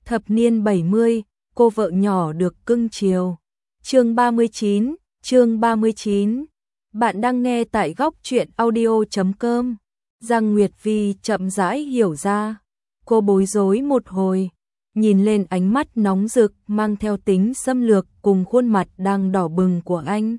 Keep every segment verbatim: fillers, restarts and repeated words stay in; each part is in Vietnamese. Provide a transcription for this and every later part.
Thập niên bảy mươi, cô vợ nhỏ được cưng chiều. Chương ba mươi chín, chương ba mươi chín. Bạn đang nghe tại góc truyện audio chấm com. Giang Nguyệt Vi chậm rãi hiểu ra. Cô bối rối một hồi, nhìn lên ánh mắt nóng rực mang theo tính xâm lược cùng khuôn mặt đang đỏ bừng của anh.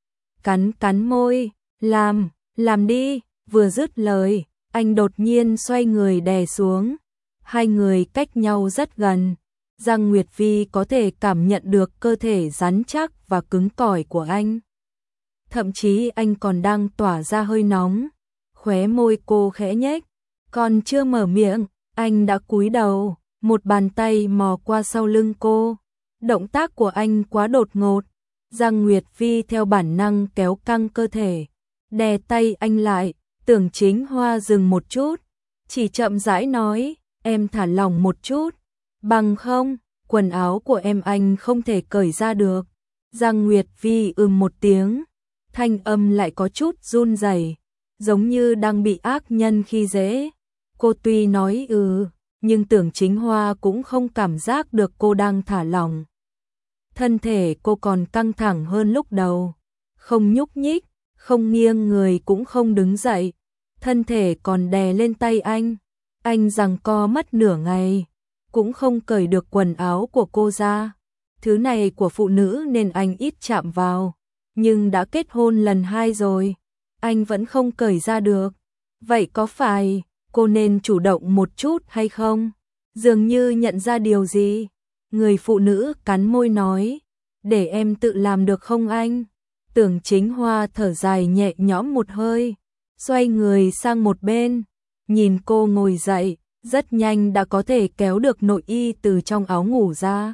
Cắn cắn môi, làm, làm đi, vừa dứt lời, anh đột nhiên xoay người đè xuống. Hai người cách nhau rất gần. Giang Nguyệt Vi có thể cảm nhận được cơ thể rắn chắc và cứng cỏi của anh. Thậm chí anh còn đang tỏa ra hơi nóng. Khóe môi cô khẽ nhếch, còn chưa mở miệng, anh đã cúi đầu, một bàn tay mò qua sau lưng cô. Động tác của anh quá đột ngột. Giang Nguyệt Vi theo bản năng kéo căng cơ thể, đè tay anh lại. Tưởng Chính Hoa dừng một chút, chỉ chậm rãi nói, em thả lỏng một chút, bằng không, quần áo của em anh không thể cởi ra được. Giang Nguyệt Vi ừm một tiếng, thanh âm lại có chút run rẩy, giống như đang bị ác nhân khi dễ. Cô tuy nói ừ, nhưng Tưởng Chính Hoa cũng không cảm giác được cô đang thả lỏng. Thân thể cô còn căng thẳng hơn lúc đầu, không nhúc nhích, không nghiêng người cũng không đứng dậy, thân thể còn đè lên tay anh. Anh giằng co mất nửa ngày, cũng không cởi được quần áo của cô ra. Thứ này của phụ nữ nên anh ít chạm vào, nhưng đã kết hôn lần hai rồi, anh vẫn không cởi ra được. Vậy có phải cô nên chủ động một chút hay không? Dường như nhận ra điều gì, người phụ nữ cắn môi nói, để em tự làm được không anh? Tưởng Chính Hoa thở dài nhẹ nhõm một hơi, xoay người sang một bên, nhìn cô ngồi dậy, rất nhanh đã có thể kéo được nội y từ trong áo ngủ ra.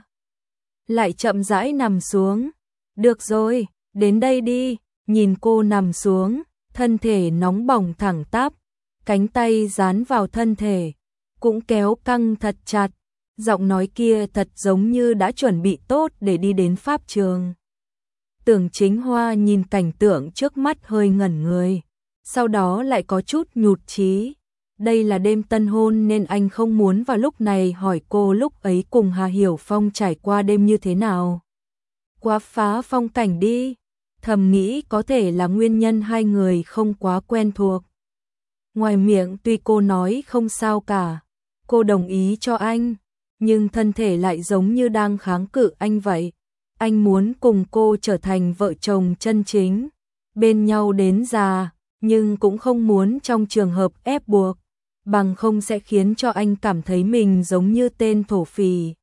Lại chậm rãi nằm xuống. Được rồi, đến đây đi. Nhìn cô nằm xuống, thân thể nóng bỏng thẳng tắp, cánh tay dán vào thân thể, cũng kéo căng thật chặt. Giọng nói kia thật giống như đã chuẩn bị tốt để đi đến pháp trường. Tưởng Chính Hoa nhìn cảnh tượng trước mắt hơi ngẩn người, sau đó lại có chút nhụt chí. Đây là đêm tân hôn nên anh không muốn vào lúc này hỏi cô lúc ấy cùng Hà Hiểu Phong trải qua đêm như thế nào. Quá phá phong cảnh đi, thầm nghĩ có thể là nguyên nhân hai người không quá quen thuộc. Ngoài miệng tuy cô nói không sao cả, cô đồng ý cho anh, nhưng thân thể lại giống như đang kháng cự anh vậy. Anh muốn cùng cô trở thành vợ chồng chân chính, bên nhau đến già, nhưng cũng không muốn trong trường hợp ép buộc, bằng không sẽ khiến cho anh cảm thấy mình giống như tên thổ phỉ.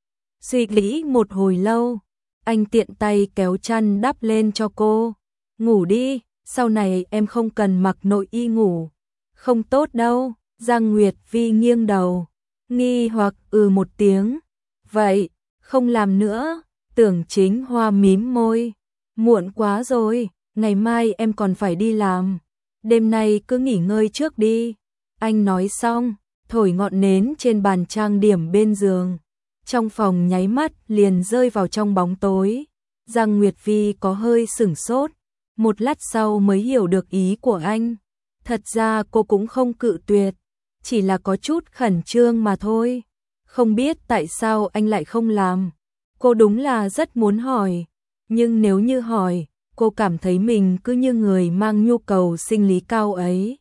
Suy nghĩ một hồi lâu, anh tiện tay kéo chăn đắp lên cho cô. Ngủ đi, sau này em không cần mặc nội y ngủ. Không tốt đâu. Giang Nguyệt Vi nghiêng đầu, nghi hoặc ừ một tiếng. Vậy, không làm nữa. Tưởng Chính Hoa mím môi. Muộn quá rồi, ngày mai em còn phải đi làm. Đêm nay cứ nghỉ ngơi trước đi. Anh nói xong, thổi ngọn nến trên bàn trang điểm bên giường. Trong phòng nháy mắt liền rơi vào trong bóng tối. Giang Nguyệt Vi có hơi sửng sốt, một lát sau mới hiểu được ý của anh. Thật ra cô cũng không cự tuyệt, chỉ là có chút khẩn trương mà thôi. Không biết tại sao anh lại không làm. Cô đúng là rất muốn hỏi, nhưng nếu như hỏi, cô cảm thấy mình cứ như người mang nhu cầu sinh lý cao ấy.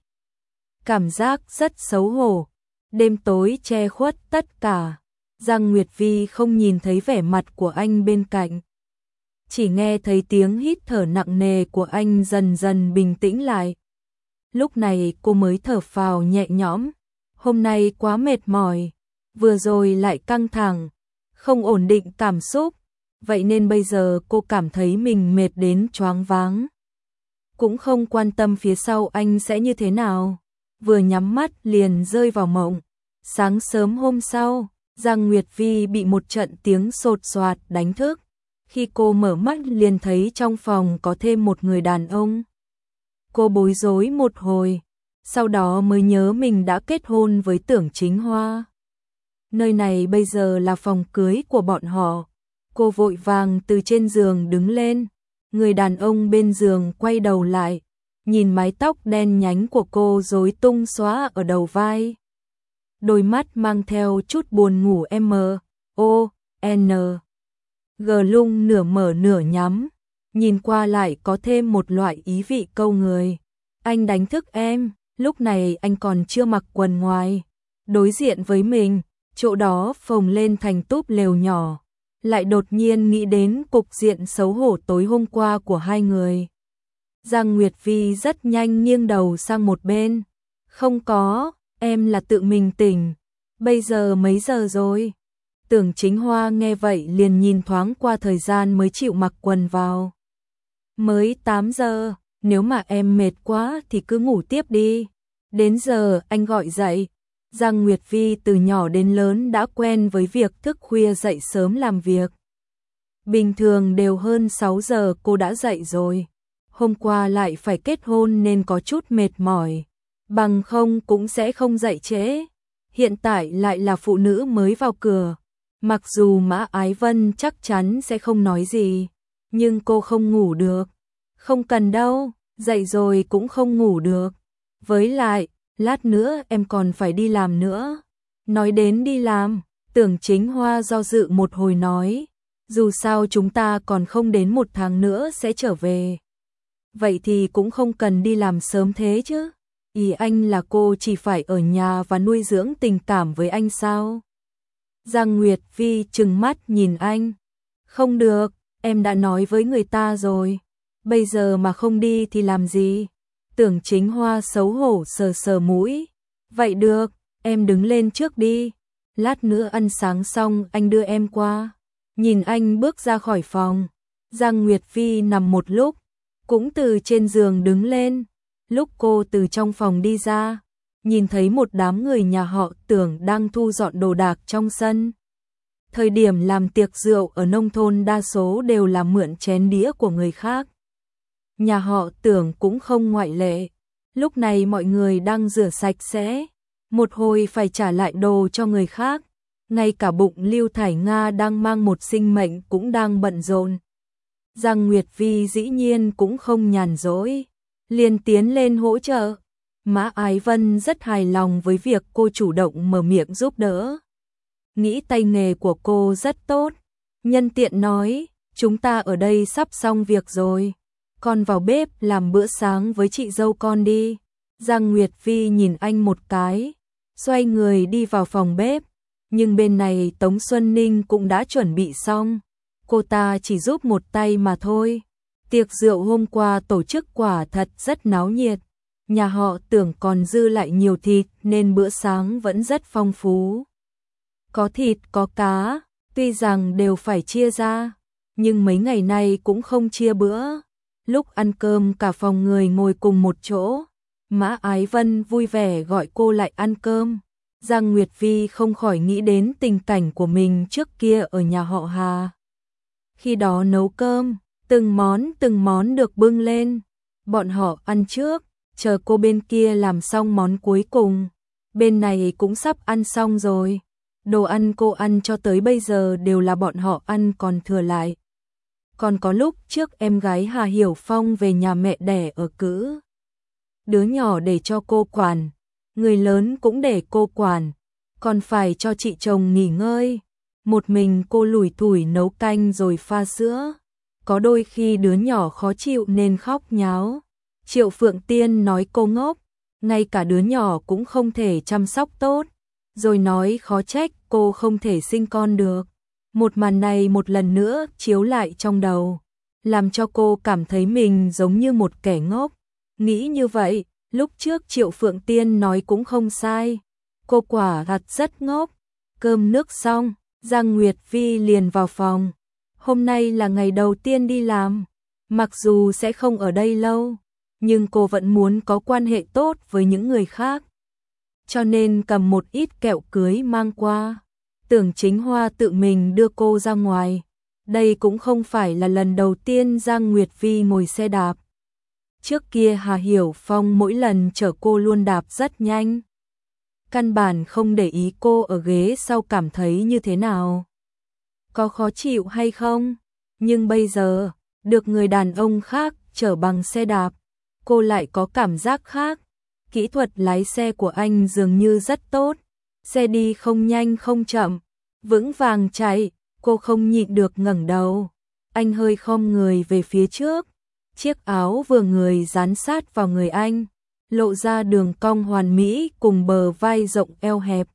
Cảm giác rất xấu hổ. Đêm tối che khuất tất cả. Giang Nguyệt Vi không nhìn thấy vẻ mặt của anh bên cạnh, chỉ nghe thấy tiếng hít thở nặng nề của anh dần dần bình tĩnh lại. Lúc này cô mới thở phào nhẹ nhõm. Hôm nay quá mệt mỏi, vừa rồi lại căng thẳng, không ổn định cảm xúc, vậy nên bây giờ cô cảm thấy mình mệt đến choáng váng. Cũng không quan tâm phía sau anh sẽ như thế nào, vừa nhắm mắt liền rơi vào mộng. Sáng sớm hôm sau, Giang Nguyệt Vi bị một trận tiếng sột soạt đánh thức. Khi cô mở mắt liền thấy trong phòng có thêm một người đàn ông. Cô bối rối một hồi, sau đó mới nhớ mình đã kết hôn với Tưởng Chính Hoa. Nơi này bây giờ là phòng cưới của bọn họ. Cô vội vàng từ trên giường đứng lên. Người đàn ông bên giường quay đầu lại, nhìn mái tóc đen nhánh của cô rối tung xóa ở đầu vai. Đôi mắt mang theo chút buồn ngủ em mờ, O, N, G lung nửa mở nửa nhắm, nhìn qua lại có thêm một loại ý vị câu người. Anh đánh thức em, lúc này anh còn chưa mặc quần ngoài. Đối diện với mình, chỗ đó phồng lên thành túp lều nhỏ, lại đột nhiên nghĩ đến cục diện xấu hổ tối hôm qua của hai người. Giang Nguyệt Vi rất nhanh nghiêng đầu sang một bên. Không có, em là tự mình tỉnh. Bây giờ mấy giờ rồi? Tưởng Chính Hoa nghe vậy liền nhìn thoáng qua thời gian mới chịu mặc quần vào. Mới tám giờ, nếu mà em mệt quá thì cứ ngủ tiếp đi. Đến giờ anh gọi dậy. Giang Nguyệt Vi từ nhỏ đến lớn đã quen với việc thức khuya dậy sớm làm việc. Bình thường đều hơn sáu giờ cô đã dậy rồi. Hôm qua lại phải kết hôn nên có chút mệt mỏi. Bằng không cũng sẽ không dậy trễ. Hiện tại lại là phụ nữ mới vào cửa. Mặc dù Mã Ái Vân chắc chắn sẽ không nói gì, nhưng cô không ngủ được. Không cần đâu, dậy rồi cũng không ngủ được. Với lại, lát nữa em còn phải đi làm nữa. Nói đến đi làm, Tưởng Chính Hoa do dự một hồi nói, dù sao chúng ta còn không đến một tháng nữa sẽ trở về. Vậy thì cũng không cần đi làm sớm thế chứ. Ý anh là cô chỉ phải ở nhà và nuôi dưỡng tình cảm với anh sao? Giang Nguyệt Vi trừng mắt nhìn anh. Không được, em đã nói với người ta rồi. Bây giờ mà không đi thì làm gì? Tưởng Chính Hoa xấu hổ sờ sờ mũi. Vậy được, em đứng lên trước đi. Lát nữa ăn sáng xong anh đưa em qua. Nhìn anh bước ra khỏi phòng. Giang Nguyệt Vi nằm một lúc, cũng từ trên giường đứng lên. Lúc cô từ trong phòng đi ra, nhìn thấy một đám người nhà họ Tưởng đang thu dọn đồ đạc trong sân. Thời điểm làm tiệc rượu ở nông thôn đa số đều là mượn chén đĩa của người khác. Nhà họ Tưởng cũng không ngoại lệ. Lúc này mọi người đang rửa sạch sẽ, một hồi phải trả lại đồ cho người khác. Ngay cả bụng Lưu Thải Nga đang mang một sinh mệnh cũng đang bận rộn. Giang Nguyệt Vi dĩ nhiên cũng không nhàn rỗi, liền tiến lên hỗ trợ. Mã Ái Vân rất hài lòng với việc cô chủ động mở miệng giúp đỡ. Nghĩ tay nghề của cô rất tốt. Nhân tiện nói, chúng ta ở đây sắp xong việc rồi. Con vào bếp làm bữa sáng với chị dâu con đi. Giang Nguyệt Vi nhìn anh một cái, xoay người đi vào phòng bếp. Nhưng bên này Tống Xuân Ninh cũng đã chuẩn bị xong. Cô ta chỉ giúp một tay mà thôi. Tiệc rượu hôm qua tổ chức quả thật rất náo nhiệt. Nhà họ Tưởng còn dư lại nhiều thịt nên bữa sáng vẫn rất phong phú. Có thịt có cá, tuy rằng đều phải chia ra, nhưng mấy ngày nay cũng không chia bữa. Lúc ăn cơm cả phòng người ngồi cùng một chỗ. Mã Ái Vân vui vẻ gọi cô lại ăn cơm. Giang Nguyệt Vi không khỏi nghĩ đến tình cảnh của mình trước kia ở nhà họ Hà. Khi đó nấu cơm, từng món từng món được bưng lên. Bọn họ ăn trước, chờ cô bên kia làm xong món cuối cùng. Bên này cũng sắp ăn xong rồi. Đồ ăn cô ăn cho tới bây giờ đều là bọn họ ăn còn thừa lại. Còn có lúc trước em gái Hà Hiểu Phong về nhà mẹ đẻ ở cữ. Đứa nhỏ để cho cô quản, người lớn cũng để cô quản, còn phải cho chị chồng nghỉ ngơi. Một mình cô lủi thủi nấu canh rồi pha sữa. Có đôi khi đứa nhỏ khó chịu nên khóc nháo. Triệu Phượng Tiên nói cô ngốc, ngay cả đứa nhỏ cũng không thể chăm sóc tốt. Rồi nói khó trách cô không thể sinh con được. Một màn này một lần nữa chiếu lại trong đầu, làm cho cô cảm thấy mình giống như một kẻ ngốc. Nghĩ như vậy, lúc trước Triệu Phượng Tiên nói cũng không sai. Cô quả thật rất ngốc. Cơm nước xong, Giang Nguyệt Vi liền vào phòng. Hôm nay là ngày đầu tiên đi làm. Mặc dù sẽ không ở đây lâu, nhưng cô vẫn muốn có quan hệ tốt với những người khác. Cho nên cầm một ít kẹo cưới mang qua. Tưởng Chính Hoa tự mình đưa cô ra ngoài. Đây cũng không phải là lần đầu tiên Giang Nguyệt Vi ngồi xe đạp. Trước kia Hà Hiểu Phong mỗi lần chở cô luôn đạp rất nhanh. Căn bản không để ý cô ở ghế sau cảm thấy như thế nào. Có khó chịu hay không? Nhưng bây giờ, được người đàn ông khác chở bằng xe đạp, cô lại có cảm giác khác. Kỹ thuật lái xe của anh dường như rất tốt. Xe đi không nhanh không chậm, vững vàng chạy, cô không nhịn được ngẩng đầu. Anh hơi khom người về phía trước, chiếc áo vừa người dán sát vào người anh, lộ ra đường cong hoàn mỹ cùng bờ vai rộng eo hẹp.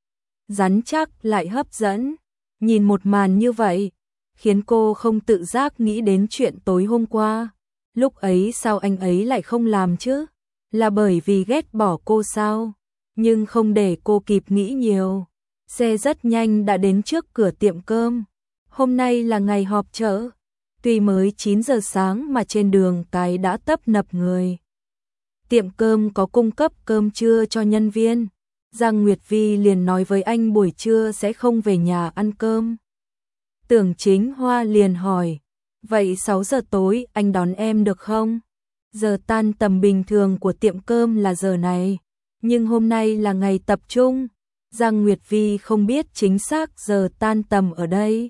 Rắn chắc lại hấp dẫn, nhìn một màn như vậy, khiến cô không tự giác nghĩ đến chuyện tối hôm qua. Lúc ấy sao anh ấy lại không làm chứ? Là bởi vì ghét bỏ cô sao? Nhưng không để cô kịp nghĩ nhiều. Xe rất nhanh đã đến trước cửa tiệm cơm. Hôm nay là ngày họp chợ. Tuy mới chín giờ sáng mà trên đường cái đã tấp nập người. Tiệm cơm có cung cấp cơm trưa cho nhân viên. Giang Nguyệt Vi liền nói với anh buổi trưa sẽ không về nhà ăn cơm. Tưởng Chính Hoa liền hỏi, vậy sáu giờ tối anh đón em được không? Giờ tan tầm bình thường của tiệm cơm là giờ này, nhưng hôm nay là ngày tập trung. Giang Nguyệt Vi không biết chính xác giờ tan tầm ở đây.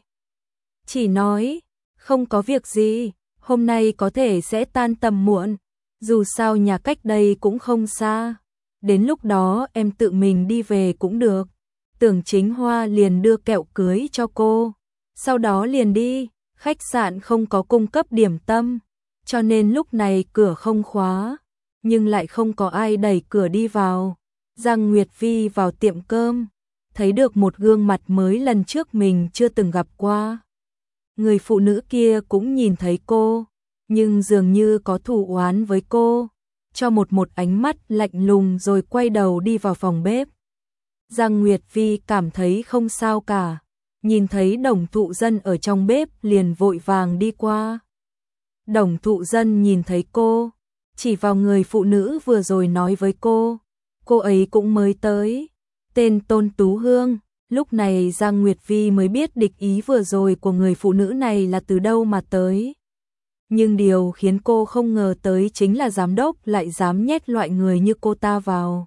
Chỉ nói, không có việc gì, hôm nay có thể sẽ tan tầm muộn, dù sao nhà cách đây cũng không xa. Đến lúc đó em tự mình đi về cũng được. Tưởng Chính Hoa liền đưa kẹo cưới cho cô, sau đó liền đi. Khách sạn không có cung cấp điểm tâm, cho nên lúc này cửa không khóa, nhưng lại không có ai đẩy cửa đi vào. Giang Nguyệt Vi vào tiệm cơm, thấy được một gương mặt mới lần trước mình chưa từng gặp qua. Người phụ nữ kia cũng nhìn thấy cô, nhưng dường như có thù oán với cô, cho một một ánh mắt lạnh lùng rồi quay đầu đi vào phòng bếp. Giang Nguyệt Vi cảm thấy không sao cả, nhìn thấy Đồng Thụ Dân ở trong bếp liền vội vàng đi qua. Đồng Thụ Dân nhìn thấy cô, chỉ vào người phụ nữ vừa rồi nói với cô, cô ấy cũng mới tới, tên Tôn Tú Hương. Lúc này Giang Nguyệt Vi mới biết địch ý vừa rồi của người phụ nữ này là từ đâu mà tới. Nhưng điều khiến cô không ngờ tới chính là giám đốc lại dám nhét loại người như cô ta vào.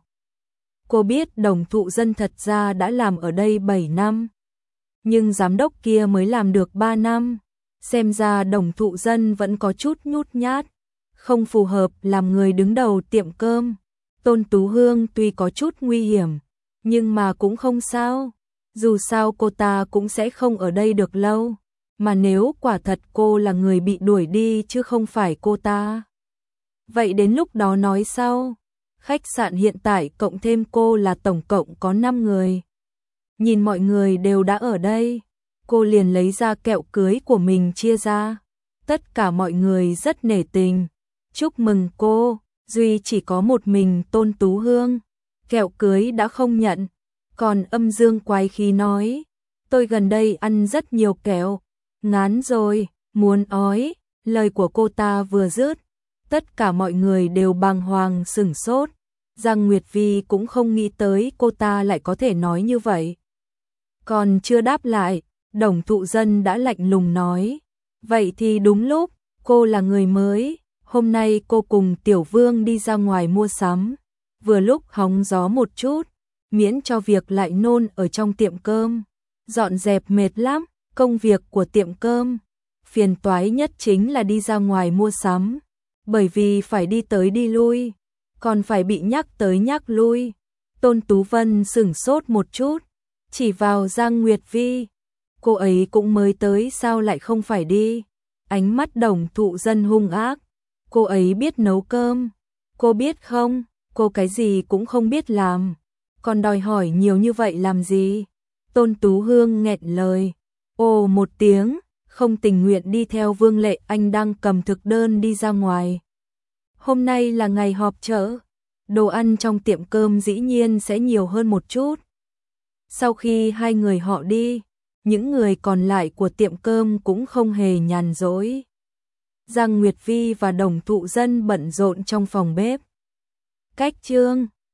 Cô biết Đồng Thụ Dân thật ra đã làm ở đây bảy năm, nhưng giám đốc kia mới làm được ba năm. Xem ra Đồng Thụ Dân vẫn có chút nhút nhát, không phù hợp làm người đứng đầu tiệm cơm. Tôn Tú Hương tuy có chút nguy hiểm, nhưng mà cũng không sao. Dù sao cô ta cũng sẽ không ở đây được lâu. Mà nếu quả thật cô là người bị đuổi đi chứ không phải cô ta, vậy đến lúc đó nói sau. Khách sạn hiện tại cộng thêm cô là tổng cộng có năm người. Nhìn mọi người đều đã ở đây, cô liền lấy ra kẹo cưới của mình chia ra. Tất cả mọi người rất nể tình, chúc mừng cô, duy chỉ có một mình Tôn Tú Hương kẹo cưới đã không nhận, còn âm dương quái khí nói, tôi gần đây ăn rất nhiều kẹo, ngán rồi, muốn ói. Lời của cô ta vừa dứt, tất cả mọi người đều bàng hoàng sửng sốt. Giang Nguyệt Vi cũng không nghĩ tới cô ta lại có thể nói như vậy. Còn chưa đáp lại, Đồng Thụ Dân đã lạnh lùng nói, vậy thì đúng lúc, cô là người mới, hôm nay cô cùng Tiểu Vương đi ra ngoài mua sắm, vừa lúc hóng gió một chút, miễn cho việc lại nôn ở trong tiệm cơm. Dọn dẹp mệt lắm, công việc của tiệm cơm, phiền toái nhất chính là đi ra ngoài mua sắm, bởi vì phải đi tới đi lui, còn phải bị nhắc tới nhắc lui. Tôn Tú Vân sửng sốt một chút, chỉ vào Giang Nguyệt Vi, cô ấy cũng mới tới sao lại không phải đi. Ánh mắt Đồng Thụ Dân hung ác, cô ấy biết nấu cơm, cô biết không, cô cái gì cũng không biết làm, còn đòi hỏi nhiều như vậy làm gì. Tôn Tú Hương nghẹn lời, ồ một tiếng, không tình nguyện đi theo Vương Lệ Anh đang cầm thực đơn đi ra ngoài. Hôm nay là ngày họp chợ, đồ ăn trong tiệm cơm dĩ nhiên sẽ nhiều hơn một chút. Sau khi hai người họ đi, những người còn lại của tiệm cơm cũng không hề nhàn rỗi. Giang Nguyệt Vi và Đồng Thụ Dân bận rộn trong phòng bếp. Cách chương